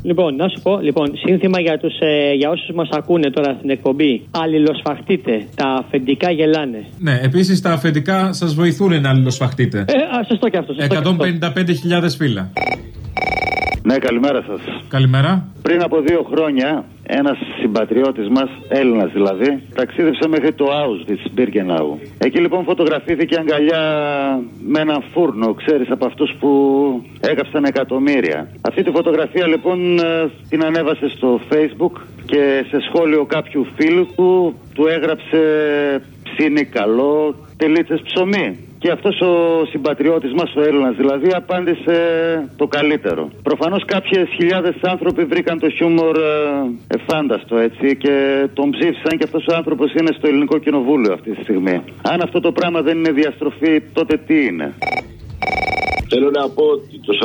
Λοιπόν, να σου πω, σύνθημα για όσους μας ακούνε τώρα στην εκπομπή. Αλληλοσφαχτείτε. Τα αφεντικά γελάνε. Ναι, επίσης τα αφεντικά σας βοηθούν να αλληλοσφαχτείτε. Σωστό και αυτό. 155.000 φύλλα. Ναι, καλημέρα σας. Καλημέρα. Πριν από 2 χρόνια, ένας συμπατριώτης μας, Έλληνας δηλαδή, ταξίδεψε μέχρι το Auschwitz-Birkenau. Εκεί λοιπόν φωτογραφήθηκε αγκαλιά με έναν φούρνο, ξέρεις, από αυτούς που έκαψαν εκατομμύρια. Αυτή τη φωτογραφία λοιπόν την ανέβασε στο Facebook και σε σχόλιο κάποιου φίλου του έγραψε ψήνει καλό, τελίτσες ψωμί. Και αυτός ο συμπατριώτης μας, ο Έλληνας δηλαδή, απάντησε το καλύτερο. Προφανώς κάποιες χιλιάδες άνθρωποι βρήκαν το χιούμορ εφάνταστο, έτσι, και τον ψήφισαν, και αυτός ο άνθρωπος είναι στο Ελληνικό Κοινοβούλιο αυτή τη στιγμή. Αν αυτό το πράγμα δεν είναι διαστροφή, τότε τι είναι? Θέλω να πω ότι το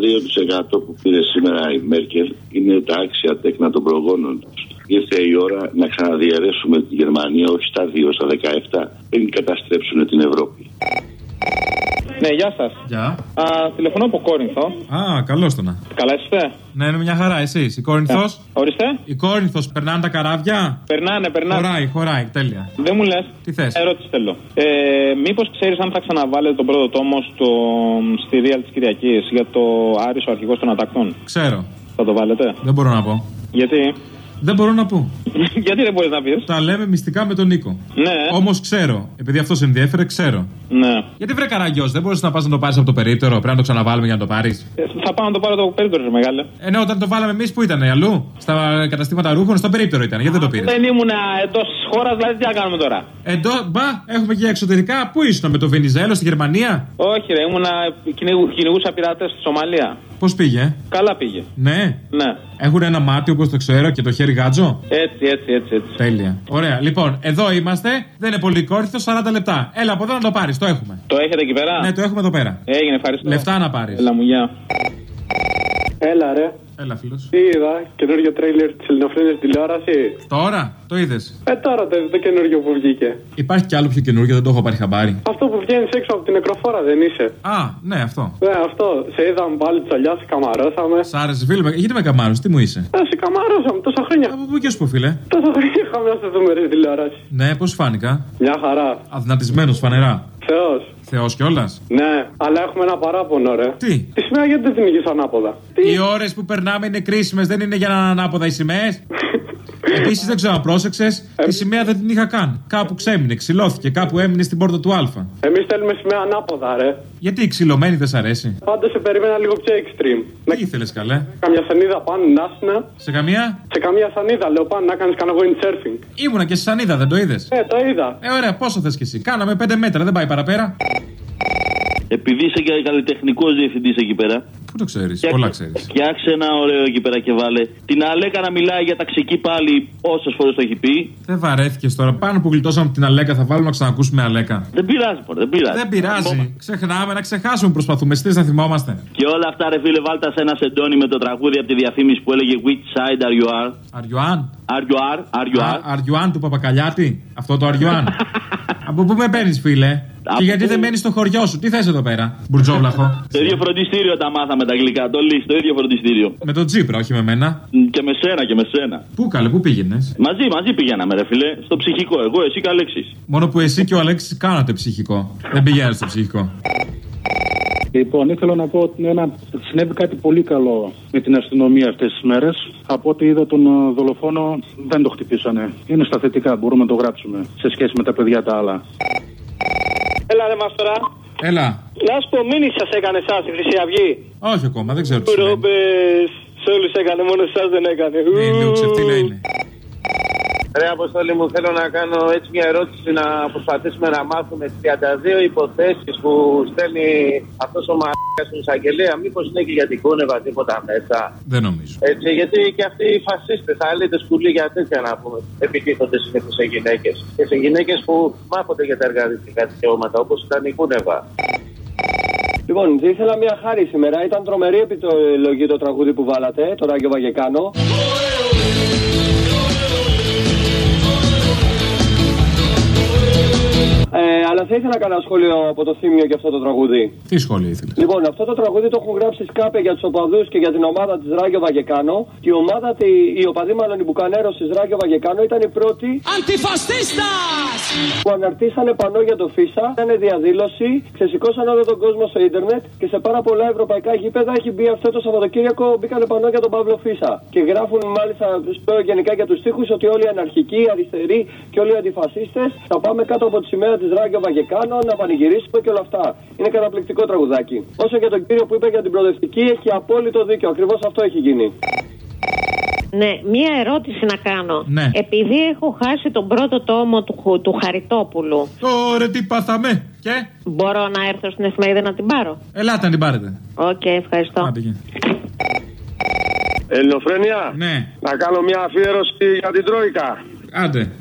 42% που πήρε σήμερα η Μέρκελ είναι τα άξια τέκνα των προγόνων τους. Ήρθε η ώρα να ξαναδιαιρέσουμε τη Γερμανία, όχι στα 2, στα 17, πριν καταστρέψουν την Ευρώπη. Ναι, γεια σας. Γεια. Τηλεφωνώ από Κόρινθο. Καλώς το να. Καλά είστε? Ναι, είναι μια χαρά, εσείς. Η Κόρινθος. Ορίστε. Η Κόρινθος, περνάνε τα καράβια? Περνάνε. Χωράει, τέλεια. Δεν μου λες. Τι θες? Ερώτηση θέλω. Μήπως ξέρεις αν θα ξαναβάλετε τον πρώτο τόμο στη Real της Κυριακής για το Άρης, ο αρχηγός των Ατακτών? Ξέρω. Θα το βάλετε? Δεν μπορώ να πω. Γιατί? Δεν μπορώ να πω. Γιατί δεν μπορείς να πεις? Τα λέμε μυστικά με τον Νίκο. Ναι. Όμως ξέρω. Επειδή αυτό σε ενδιέφερε, ξέρω. Ναι. Γιατί βρε καραγκιός, δεν μπορείς να πας να το πάρεις από το περίπτερο? Πρέπει να το ξαναβάλουμε για να το πάρεις. Θα πάω να το πάρω το περίπτερο, μεγάλε. Ναι, όταν το βάλαμε εμείς, πού ήταν, αλλού? Στα καταστήματα ρούχων, στο περίπτερο ήταν. Γιατί δεν το πήρες? Δεν ήμουν εντός της χώρας, δηλαδή τι να κάνουμε τώρα? Έχουμε και εξωτερικά. Πού ήσουν, με το Βενιζέλο στη Γερμανία? Όχι, ρε, κυνηγούσα πειρατές στη Σομαλία. Πώς πήγε? Καλά πήγε. Ναι. Ναι. Έχουν ένα μάτι όπως το ξέρω και το χέρι γάτζο. Έτσι. Τέλεια. Ωραία. Λοιπόν, εδώ είμαστε. Δεν είναι πολύ Κόρινθο, 40 λεπτά. Έλα από εδώ να το πάρεις. Το έχουμε. Το έχετε εκεί πέρα? Ναι, το έχουμε εδώ πέρα. Έγινε, ευχαριστώ. Λεφτά να πάρεις. Έλα μου, γεια. Έλα ρε. Έλα, φίλος. Τι είδα, καινούριο τρέιλερ της ελληνοφρένειας τηλεόραση. Τώρα, το είδες? Τώρα το καινούριο που βγήκε. Υπάρχει κι άλλο πιο καινούριο, δεν το έχω πάρει χαμπάρι. Αυτό που βγαίνει έξω από την νεκροφόρα, δεν είσαι? Ναι, αυτό. Ναι, αυτό. Σε είδαμε πάλι τσαλιά, σε καμαρώσαμε. Σ' άρεσε, φίλε, γιατί με καμάρωσε, τι μου είσαι? Σε καμαρώσαμε τόσα χρόνια. Από πού και σου, φίλε? Τόσα χρόνια είχαμε να σε δούμε ρε τηλεόραση. Ναι, πώς φάνηκα? Μια χαρά. Αδυνατισμένος, φανερά. Θεός κιόλας. Ναι, αλλά έχουμε ένα παράπονο, ρε. Τι? Τη σημαία γιατί δεν την είχες ανάποδα? Οι ώρες που περνάμε είναι κρίσιμες, δεν είναι για να είναι ανάποδα οι σημαίες. Επίσης δεν ξέρω αν πρόσεξες, τη σημαία δεν την είχα καν. Κάπου ξέμεινε, ξυλώθηκε, κάπου έμεινε στην πόρτα του Α. Εμείς θέλουμε σημαία ανάποδα, ρε. Γιατί η ξυλωμένη δεν σ' αρέσει? Πάντως σε περίμενα λίγο πιο extreme. Τι ήθελες, καλέ? Καμιά σανίδα πάνω να σνα. Σε καμία? Σε καμία σανίδα, λέω, πάνω να κάνεις κανένα windsurfing. Ήμουνα και σε σανίδα, δεν το είδες? Το είδα. Ωραία, πόσο θες κι εσύ? Κάναμε 5 μέτρα, δεν πάει παραπέρα. Επειδή είσαι και καλλιτεχνικός διευθυντής εκεί πέρα. Πού το ξέρεις, πολλά ξέρεις. Φτιάξε ένα ωραίο εκεί πέρα και βάλε την Αλέκα να μιλάει για ταξική πάλι όσες φορές το έχει πει. Δεν βαρέθηκες τώρα. Πάνω που γλιτώσαμε την Αλέκα, θα βάλουμε να ξανακούσουμε Αλέκα. Δεν πειράζει, δεν πειράζει. Δεν πειράζει. Ξεχνάμε να ξεχάσουμε, προσπαθούμε. Εσείς να θυμόμαστε. Και όλα αυτά, ρε φίλε, βάλτε σε ένα σεντόνι με το τραγούδι από τη διαφήμιση που έλεγε Which side are you are? Αριουάν του Παπακαλιάτη. Αυτό το Αριουάν. Από πού με παίρνεις, φίλε? Και γιατί δεν μένεις στο χωριό σου? Τι θες εδώ πέρα, μπουρτζόβλαχο? Το ίδιο φροντιστήριο τα μάθαμε τα αγγλικά. Το λύσει, το ίδιο φροντιστήριο. Με τον Τσίπρα, όχι με μένα. Και με σένα. Πού καλέ, πού πήγαινες? Μαζί πηγαίναμε, ρε φίλε. Στο ψυχικό. Εγώ, εσύ και ο Αλέξης. Μόνο που εσύ και ο Αλέξης κάνατε ψυχικό. Δεν πηγαίνετε στο ψυχικό. Λοιπόν, ήθελα να πω ότι συνέβη κάτι πολύ καλό με την αστυνομία αυτές τις μέρες. Από ό,τι είδα τον δολοφόνο δεν το χτυπήσανε. Είναι στα θετικά, μπορούμε να το γράψουμε σε σχέση με τα παιδιά τα άλλα. Έλα ρε μας τώρα. Έλα. Να σου πω, μήνυση σας έκανε εσάς η Χρυσή Αυγή? Όχι ακόμα, δεν ξέρω τι σημαίνει. Ρόμπες, σε όλους έκανε, μόνο εσάς δεν έκανε. Λίγο ξεφτύλα είναι. Ρε Αποστόλη μου, θέλω να κάνω έτσι μια ερώτηση, να προσπαθήσουμε να μάθουμε τις 32 υποθέσεις που στέλνει αυτός ο μαλάκας στην εισαγγελία. Μήπως είναι και για την Κούνεβα τίποτα μέσα? Δεν νομίζω. Έτσι, γιατί και αυτοί οι φασίστες, θα λέτε σκουλή για τέτοια να πούμε, επιτίθονται συνήθως σε γυναίκες. Και σε γυναίκες που μάχονται για τα εργατικά δικαιώματα, όπως ήταν η Κούνεβα. Λοιπόν, ήθελα μια χάρη σήμερα. Ήταν τρομερή επιλογή το τραγούδι που βάλατε, το Ράγιο Βαγεκάνο. Αλλά θα ήθελα να κάνω σχόλιο από το Θύμιο για αυτό το τραγούδι. Τι σχόλιο ήθελες? Λοιπόν, αυτό το τραγούδι το έχουν γράψει Σκάπε για τους οπαδούς και για την ομάδα της Ράγιο Βαγεκάνο. Και οι οπαδοί μάλλον οι Μπουκανέρος της Ράγιο Βαγεκάνο ήταν οι πρώτοι αντιφασίστας που αναρτήσανε πανό για το Φίσα. Ήταν διαδήλωση, ξεσηκώσαν όλο τον κόσμο στο ίντερνετ και σε πάρα πολλά ευρωπαϊκά γήπεδα έχει μπει αυτό το Σαββατοκύριακο. Μπήκανε πανό για τον Παύλο Φίσα. Και γράφουν μάλιστα γενικά για τους στίχους ότι όλοι οι αναρχικοί, αριστεροί και όλοι οι αντιφασίστες θα πάμε κάτω από τη σημαία της Ράγιο Βαγεκάνο να πανηγυρίσουμε και όλα αυτά. Είναι καταπληκτικό τραγουδάκι. Όσο για τον κύριο που είπε για την προοδευτική, έχει απόλυτο δίκιο. Ακριβώς αυτό έχει γίνει. Ναι, μία ερώτηση να κάνω. Ναι. Επειδή έχω χάσει τον πρώτο τόμο του Χαριτόπουλου. Ωραία, τι πάθαμε. Και? Μπορώ να έρθω στην εφημερίδα να την πάρω? Ελάτε να την πάρετε. Οκ, ευχαριστώ. Ελληνοφρένεια. Ναι. Να κάνω μια αφιέρωση για την Τρόικα. Άντε.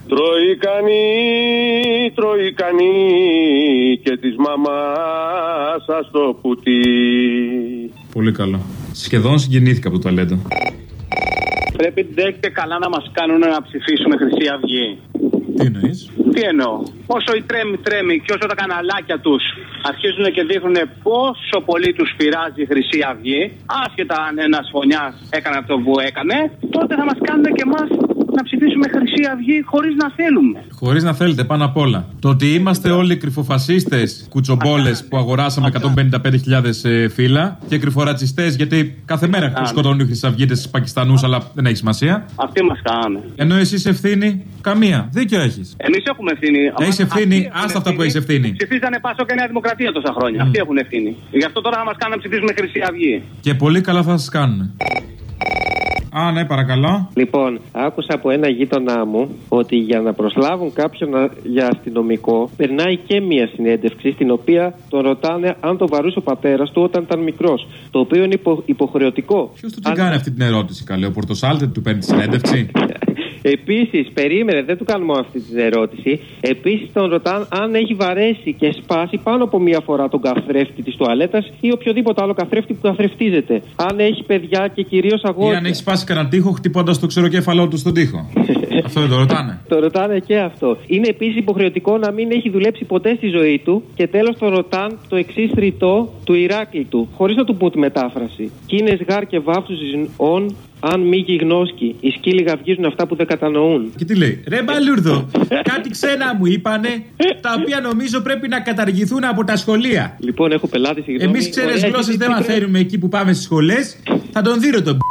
Τροϊκανή και της μαμάς σας το πουτί. Πολύ καλό. Σχεδόν συγκινήθηκα από το ταλέντο. Πρέπει ντε και καλά να μας κάνουν να ψηφίσουμε Χρυσή Αυγή. Τι εννοείς? Τι εννοώ? Όσο η τρέμει και όσο τα καναλάκια τους αρχίζουν και δείχνουν πόσο πολύ τους πειράζει η Χρυσή Αυγή, άσχετα αν ένας φωνιάς έκανε αυτό που έκανε, τότε θα μας κάνουν και εμάς να ψηφίσουμε Χρυσή Αυγή χωρίς να θέλουμε. Χωρίς να θέλετε, πάνω απ' όλα. Το ότι είμαστε όλοι κρυφοφασίστες, κουτσομπόλες που αγοράσαμε 155.000 φύλλα και κρυφορατσιστές γιατί κάθε μέρα σκοτώνουν οι Χρυσαυγίτες στους Πακιστανούς, αλλά δεν έχει σημασία. Αυτοί μας κάνανε. Ενώ εσείς ευθύνη, καμία. Δίκιο έχεις. Εμείς έχουμε ευθύνη. Έχεις ευθύνη, άστα αυτά που έχεις ευθύνη. Ψηφίζανε Πάσο και Νέα Δημοκρατία τόσα χρόνια. Αυτοί έχουν ευθύνη. Γι' αυτό τώρα θα μας κάνουν να ψηφίσουμε Χρυσή Αυγή. Και πολύ καλά θα σας κάνουν. Α, ναι, παρακαλώ. Λοιπόν, άκουσα από ένα γείτονά μου ότι για να προσλάβουν κάποιον για αστυνομικό περνάει και μία συνέντευξη στην οποία τον ρωτάνε αν τον βαρούσε ο πατέρας του όταν ήταν μικρός. Το οποίο είναι υποχρεωτικό. Ποιος του την κάνει αυτή την ερώτηση, καλέ? Ο Πορτοσάλτε του παίρνει τη συνέντευξη? Επίσης, περίμενε, δεν του κάνουμε αυτή την ερώτηση. Επίσης, τον ρωτάνε αν έχει βαρέσει και σπάσει πάνω από μία φορά τον καθρέφτη της τουαλέτας ή οποιοδήποτε άλλο καθρέφτη που καθρεφτίζεται. Αν έχει παιδιά και κυρίως αγόρια. Ή αν έχει σπάσει κανένα τοίχο χτυπώντας το ξεροκέφαλό του στον τοίχο. Αυτό δεν το ρωτάνε? Το ρωτάνε και αυτό. Είναι επίσης υποχρεωτικό να μην έχει δουλέψει ποτέ στη ζωή του. Και τέλος, τον ρωτάνε το εξής ρητό του Ηράκλη του, χωρίς να του πω τη μετάφραση. Κίνες γάρ και βάφτους ον. Αν μη γιγνώσκει, οι σκύλοι γαυγίζουν αυτά που δεν κατανοούν. Και τι λέει? Ρε μπαλούρδο, κάτι ξένα μου είπανε, τα οποία νομίζω πρέπει να καταργηθούν από τα σχολεία. Λοιπόν, έχω πελάτη, συγγνώμη. Εμείς ξένες γλώσσες δεν μαθαίνουμε εκεί που πάμε στις σχολές. Θα τον δείρω τον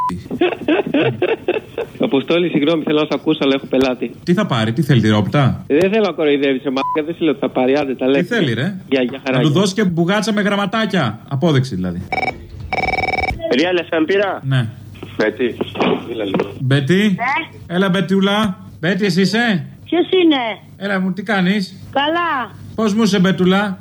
Αποστόλη, συγγνώμη, θέλω να σε ακούσω, αλλά έχω πελάτη. Τι θα πάρει, τι θέλει, τυρόπιτα? Δεν θέλω να κοροϊδεύεις, μαλάκα, δεν σου λέω ότι θα πάρει, άντε τα λέτε. Τι θέλει, ρε? Για να του δώσει και μπουγάτσα με γραμματάκια. Απόδειξη δηλαδή. Real FM πήρα. Ναι. Μπέτι. Μπέτι. Ναι. Έλα, Μπετούλα. Μπέτι, εσύ είσαι? Ποιος είναι? Έλα μου, τι κάνεις? Καλά. Πώς μου είσαι, Μπετούλα?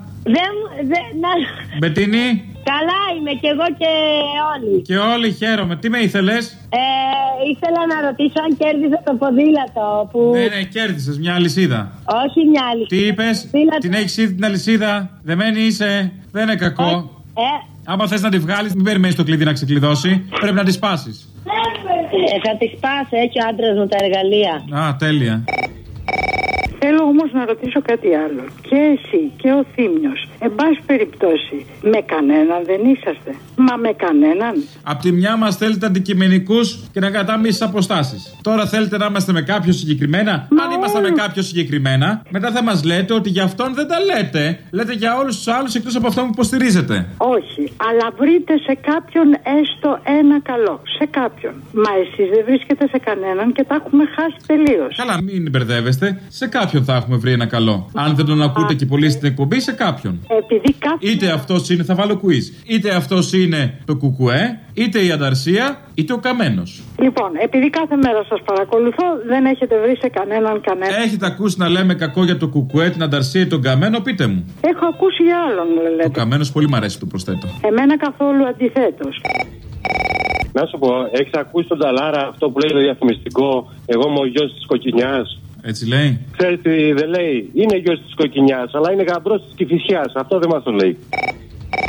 Μπετίνη. Καλά είμαι κι εγώ και όλοι. Και όλοι, χαίρομαι. Τι με ήθελες? Ήθελα να ρωτήσω αν κέρδισα το ποδήλατο που... Ναι, κέρδισες μια αλυσίδα. Όχι μια αλυσίδα. Τι είπες? Την έχεις ήδη την αλυσίδα? Δεμένη είσαι? Δεν είναι κακό. Άμα θες να τη βγάλεις, μην περιμένεις το κλειδί να ξεκλειδώσει. Πρέπει να τη σπάσεις. Θα τη σπάσω, έχει ο άντρας μου τα εργαλεία. Α, τέλεια. Θέλω όμως να ρωτήσω κάτι άλλο. Και εσύ και ο Θήμιος, εν πάση περιπτώσει, με κανέναν δεν είσαστε? Μα με κανέναν? Απ' τη μια μας θέλετε αντικειμενικούς και να κρατάμε ίσες αποστάσεις. Τώρα θέλετε να είμαστε με κάποιο συγκεκριμένα. Αν ήμασταν με κάποιο συγκεκριμένα, μετά θα μας λέτε ότι για αυτόν δεν τα λέτε. Λέτε για όλους τους άλλους εκτός από αυτόν που υποστηρίζετε. Όχι, αλλά βρείτε σε κάποιον έστω ένα καλό. Σε κάποιον. Μα εσείς δεν βρίσκετε σε κανέναν και τα έχουμε χάσει τελείως. Καλά, μην μπερδεύεστε. Σε κάποιον θα έχουμε βρει ένα καλό. Αν δεν τον ακούτε και πολύ στην εκπομπή, σε κάποιον. Είτε αυτός είναι, θα βάλω quiz. Είτε αυτός είναι το κουκουέ, είτε η Ανταρσία, είτε ο Καμένος. Λοιπόν, επειδή κάθε μέρα σας παρακολουθώ, δεν έχετε βρει σε κανέναν. Έχετε ακούσει να λέμε κακό για το κουκουέ, την Ανταρσία ή τον Καμένο? Πείτε μου. Έχω ακούσει για άλλον, λέτε. Ο Καμένος πολύ μ' αρέσει, το προσθέτω. Εμένα καθόλου αντιθέτως. Να σου πω, έχεις ακούσει τον Ταλάρα αυτό που λέει το διαφημιστικό? Εγώ είμαι ο γιος της Κοκκινιάς. Έτσι λέει. Ξέρεις τι δεν λέει? Είναι γιος της Κοκκινιάς, αλλά είναι γαμπρός της Κηφισιάς. Αυτό δεν μας το λέει.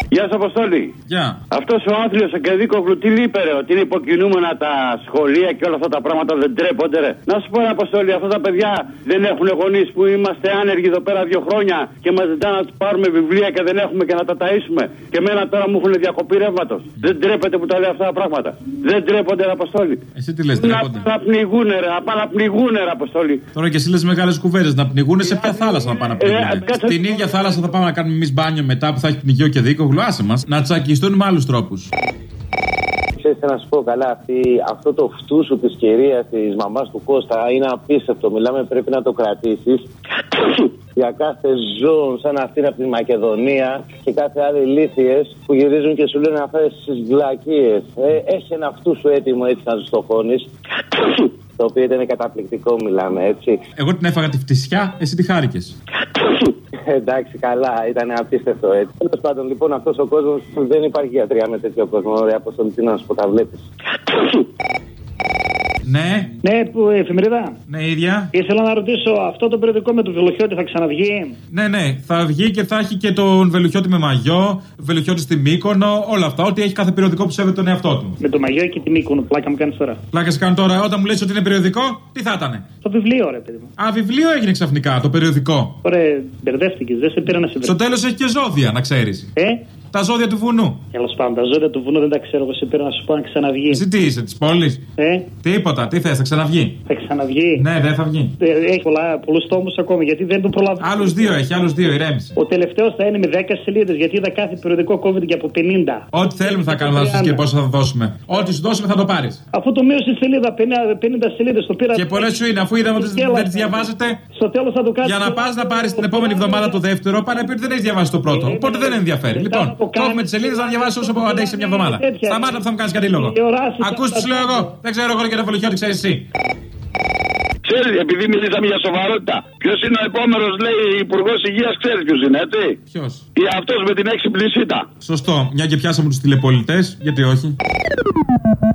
Γεια σας, Αποστόλη. Γεια. Αυτός ο άθλιος ο Κεδίκογλου τι είπε, ρε, ότι είναι υποκινούμενα τα σχολεία και όλα αυτά τα πράγματα δεν τρέπονται, ρε. Να σου πω, ρε, Αποστόλη, αυτά τα παιδιά δεν έχουν γονείς που είμαστε άνεργοι εδώ πέρα 2 χρόνια και μας ζητάνε να τους πάρουμε βιβλία και δεν έχουμε και να τα ταΐσουμε. Και εμένα τώρα μου έχουν διακοπή ρεύματος. Δεν τρέπεται που τα λέει αυτά τα πράγματα. Δεν τρέπονται, ρε, Αποστόλη. Εσύ τι λες, τρέπονται? Να πνιγούνε, ρε, να πάνε να πνιγούνε, ρε, Αποστόλη. Τώρα και εσύ λες μεγάλες κουβέντες, να πνιγούνε σε ποια θάλασσα να πάνε να πνιγούνε? Στην ίδια θάλασσα θα πάμε να κάνουμε εμείς μπάνιο μετά που θα έχει πνιγεί ο Κεδίκογλου, άσε μας. Να τσακιστούν με άλλους τρόπους. Ξέρετε να σου πω καλά, αυτό το φτούσου της κυρίας της μαμάς του Κώστα είναι απίστευτο. Μιλάμε, πρέπει να το κρατήσεις. Για κάθε ζώο σαν αυτήν από τη Μακεδονία και κάθε άλλη ηλίθιες που γυρίζουν και σου λένε αυτές τις βλακίες. Έχει ένα αυτού σου έτοιμο έτσι να τους το χώνεις. Το οποίο ήταν καταπληκτικό, μιλάμε έτσι. Εγώ την έφαγα τη φτισιά, εσύ τη χάρηκες. Εντάξει, καλά, ήταν απίστευτο έτσι. Τέλος πάντων, λοιπόν, αυτός ο κόσμος δεν υπάρχει γιατρία με τέτοιο κόσμο. Ωραία, Αποστολή, τι να σου πω, τα βλέπεις. Ναι. Ναι, που εφημερίδα. Ναι, ίδια. Ήθελα να ρωτήσω, αυτό το περιοδικό με τον Βελουχιώτη θα ξαναβγεί? Ναι, θα βγει και θα έχει και τον Βελουχιώτη με μαγιό, Βελουχιώτη στη Μύκονο, όλα αυτά. Ό,τι έχει κάθε περιοδικό που σέβεται τον εαυτό του. Με το μαγιό και τη Μύκονο, πλάκα μου κάνεις τώρα. Πλάκα σε κάνω τώρα, όταν μου λες ότι είναι περιοδικό, τι θα ήταν? Το βιβλίο, ρε παιδί μου. Α, βιβλίο έγινε ξαφνικά, το περιοδικό. Ωραία, μπερδεύτηκες, δεν σε πήρα να σε. Στο τέλος έχει και ζώδια, να ξέρεις. Τα ζώδια του βουνού. Τέλος πάντων, τα ζώδια του βουνού δεν τα ξέρω. Εγώ σε πήρα να σου πω να ξαναβγεί. Εσύ τι είσαι, της πόλης? Τίποτα, τι θες, θα ξαναβγεί? Θα ξαναβγεί. Ναι, δεν θα βγει. Έχει πολλούς τόμους ακόμη, γιατί δεν το προλαβαίνω. Άλλους 2 έχει, άλλους 2, ηρέμησε. Ο τελευταίος θα είναι με 10 σελίδες, γιατί είδα κάθε περιοδικό κόβεται και από 50. Ό,τι θέλουμε θα κάνουμε, θα σου και πόσο θα δώσουμε. Ό,τι σου δώσουμε θα το πάρεις. Αφού το μείωσε σελίδα 50 σελίδες, το πήρα. Και πολλές σου είναι, αφού είδαμε ότι δεν τις διαβάζετε. Στο τέλος θα το κάνω. Για να πας να πάρεις την επόμενη εβδομάδα το δεύτερο, πάνε πει ότι δεν έχει διαβάσει το πρώτο. Οπότε δεν ενδιαφέρει. Λοιπόν, κόβουμε τις σελίδες να διαβάσει όσο αντέχει σε μια εβδομάδα. Σταμάτα που θα μου κάνεις κάτι λόγο. Ακούς τι σου λέω εγώ. Δεν ξέρω εγώ και το Βελουχιώτη, ξέρεις εσύ. Ξέρεις, επειδή μιλήσαμε για σοβαρότητα, ποιος είναι ο επόμενος, λέει, υπουργός υγείας, ξέρεις ποιος είναι, έτσι? Ποιος? Ή αυτός με την έξυπνη σίτα. Σωστό, μια και πιάσαμε τους τηλεπολιτές, γιατί όχι.